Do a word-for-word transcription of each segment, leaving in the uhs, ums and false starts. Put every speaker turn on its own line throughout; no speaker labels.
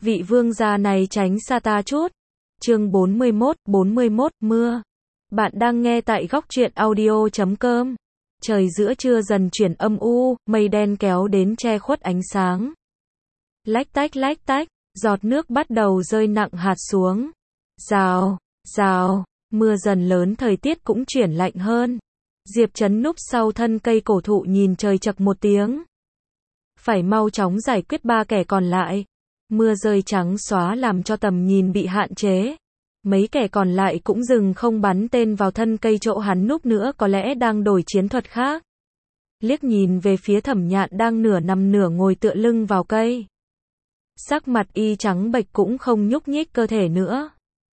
vị vương gia này tránh xa ta chút. Chương bốn mươi mốt, bốn mươi mốt, mưa. Bạn đang nghe tại góc truyện audio chấm com. Trời giữa trưa dần chuyển âm u, mây đen kéo đến che khuất ánh sáng. Lách tách lách tách, giọt nước bắt đầu rơi nặng hạt xuống. Rào, rào, mưa dần lớn, thời tiết cũng chuyển lạnh hơn. Diệp Trấn núp sau thân cây cổ thụ nhìn trời chậc một tiếng. Phải mau chóng giải quyết ba kẻ còn lại. Mưa rơi trắng xóa làm cho tầm nhìn bị hạn chế. Mấy kẻ còn lại cũng dừng không bắn tên vào thân cây chỗ hắn núp nữa, có lẽ đang đổi chiến thuật khác. Liếc nhìn về phía Thẩm Nhạn đang nửa nằm nửa ngồi tựa lưng vào cây. Sắc mặt y trắng bệch cũng không nhúc nhích cơ thể nữa.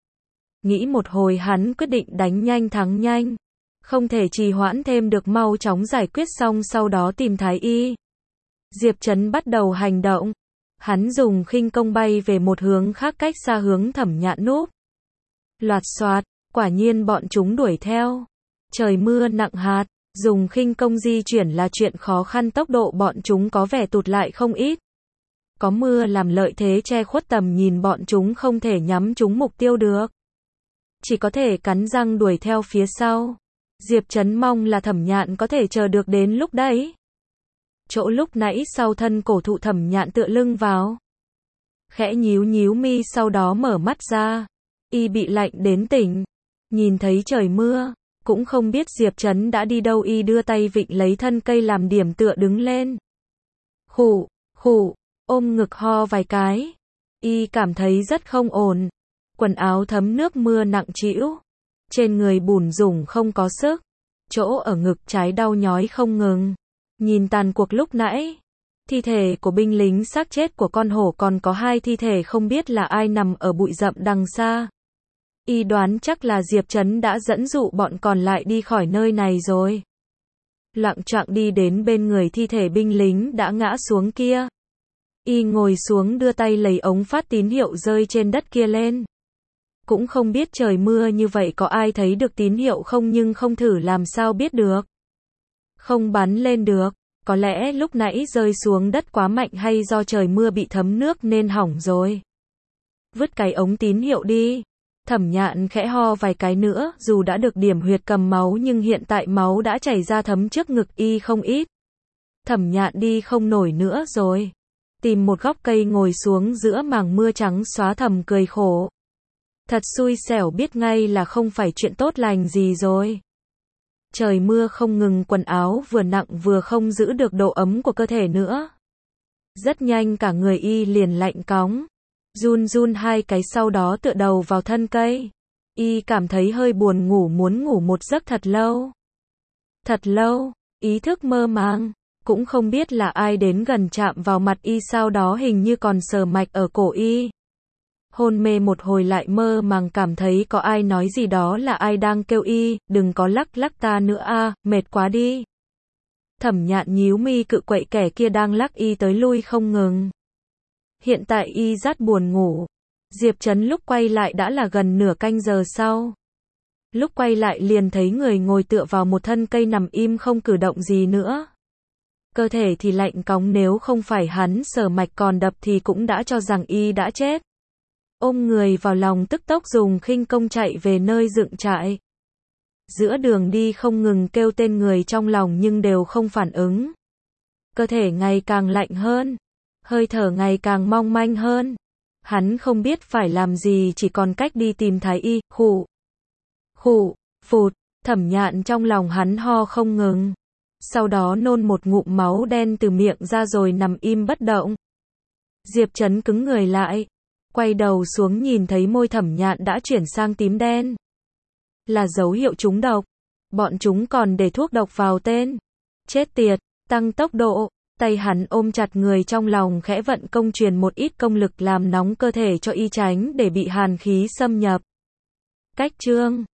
Nghĩ một hồi hắn quyết định đánh nhanh thắng nhanh. Không thể trì hoãn thêm được, mau chóng giải quyết xong sau đó tìm Thái Y. Diệp Trấn bắt đầu hành động. Hắn dùng khinh công bay về một hướng khác cách xa hướng Thẩm Nhạn núp. Loạt xoạt, quả nhiên bọn chúng đuổi theo. Trời mưa nặng hạt, dùng khinh công di chuyển là chuyện khó khăn, tốc độ bọn chúng có vẻ tụt lại không ít. Có mưa làm lợi thế che khuất tầm nhìn, bọn chúng không thể nhắm trúng mục tiêu được. Chỉ có thể cắn răng đuổi theo phía sau. Diệp Trấn mong là Thẩm Nhạn có thể chờ được đến lúc đấy. Chỗ lúc nãy sau thân cổ thụ Thẩm Nhạn tựa lưng vào. Khẽ nhíu nhíu mi, sau đó mở mắt ra. Y bị lạnh đến tỉnh. Nhìn thấy trời mưa, cũng không biết Diệp Trấn đã đi đâu, y đưa tay vịn lấy thân cây làm điểm tựa đứng lên. Khụ, khụ, ôm ngực ho vài cái. Y cảm thấy rất không ổn. Quần áo thấm nước mưa nặng trĩu. Trên người bủn rủn không có sức. Chỗ ở ngực trái đau nhói không ngừng. Nhìn tàn cuộc lúc nãy. Thi thể của binh lính, xác chết của con hổ, còn có hai thi thể không biết là ai nằm ở bụi rậm đằng xa. Y đoán chắc là Diệp Trấn đã dẫn dụ bọn còn lại đi khỏi nơi này rồi. Lặng choạng đi đến bên người thi thể binh lính đã ngã xuống kia. Y ngồi xuống đưa tay lấy ống phát tín hiệu rơi trên đất kia lên. Cũng không biết trời mưa như vậy có ai thấy được tín hiệu không, nhưng không thử làm sao biết được. Không bắn lên được, có lẽ lúc nãy rơi xuống đất quá mạnh, hay do trời mưa bị thấm nước nên hỏng rồi. Vứt cái ống tín hiệu đi. Thẩm Nhạn khẽ ho vài cái nữa, dù đã được điểm huyệt cầm máu nhưng hiện tại máu đã chảy ra thấm trước ngực y không ít. Thẩm Nhạn đi không nổi nữa rồi. Tìm một góc cây ngồi xuống giữa màng mưa trắng xóa, thầm cười khổ. Thật xui xẻo, biết ngay là không phải chuyện tốt lành gì rồi. Trời mưa không ngừng, quần áo vừa nặng vừa không giữ được độ ấm của cơ thể nữa. Rất nhanh cả người y liền lạnh cóng. Run run hai cái, sau đó tựa đầu vào thân cây. Y cảm thấy hơi buồn ngủ, muốn ngủ một giấc thật lâu. Thật lâu, ý thức mơ màng. Cũng không biết là ai đến gần chạm vào mặt y, sau đó hình như còn sờ mạch ở cổ y. Hôn mê một hồi lại mơ màng cảm thấy có ai nói gì đó, là ai đang kêu y, đừng có lắc lắc ta nữa a, mệt quá đi. Thẩm Nhạn nhíu mi cự quậy kẻ kia đang lắc y tới lui không ngừng. Hiện tại y rất buồn ngủ. Diệp Trấn lúc quay lại đã là gần nửa canh giờ sau. Lúc quay lại liền thấy người ngồi tựa vào một thân cây nằm im không cử động gì nữa. Cơ thể thì lạnh cóng, nếu không phải hắn sờ mạch còn đập thì cũng đã cho rằng y đã chết. Ôm người vào lòng tức tốc dùng khinh công chạy về nơi dựng trại. Giữa đường đi không ngừng kêu tên người trong lòng nhưng đều không phản ứng. Cơ thể ngày càng lạnh hơn. Hơi thở ngày càng mong manh hơn. Hắn không biết phải làm gì, chỉ còn cách đi tìm Thái Y. Khụ, khụ, phụt. Thẩm Nhạn trong lòng hắn ho không ngừng. Sau đó nôn một ngụm máu đen từ miệng ra rồi nằm im bất động. Diệp Trấn cứng người lại. Quay đầu xuống nhìn thấy môi Thẩm Nhạn đã chuyển sang tím đen. Là dấu hiệu trúng độc. Bọn chúng còn để thuốc độc vào tên. Chết tiệt, tăng tốc độ. Tay hắn ôm chặt người trong lòng, khẽ vận công truyền một ít công lực làm nóng cơ thể cho y, tránh để bị hàn khí xâm nhập. Cách chương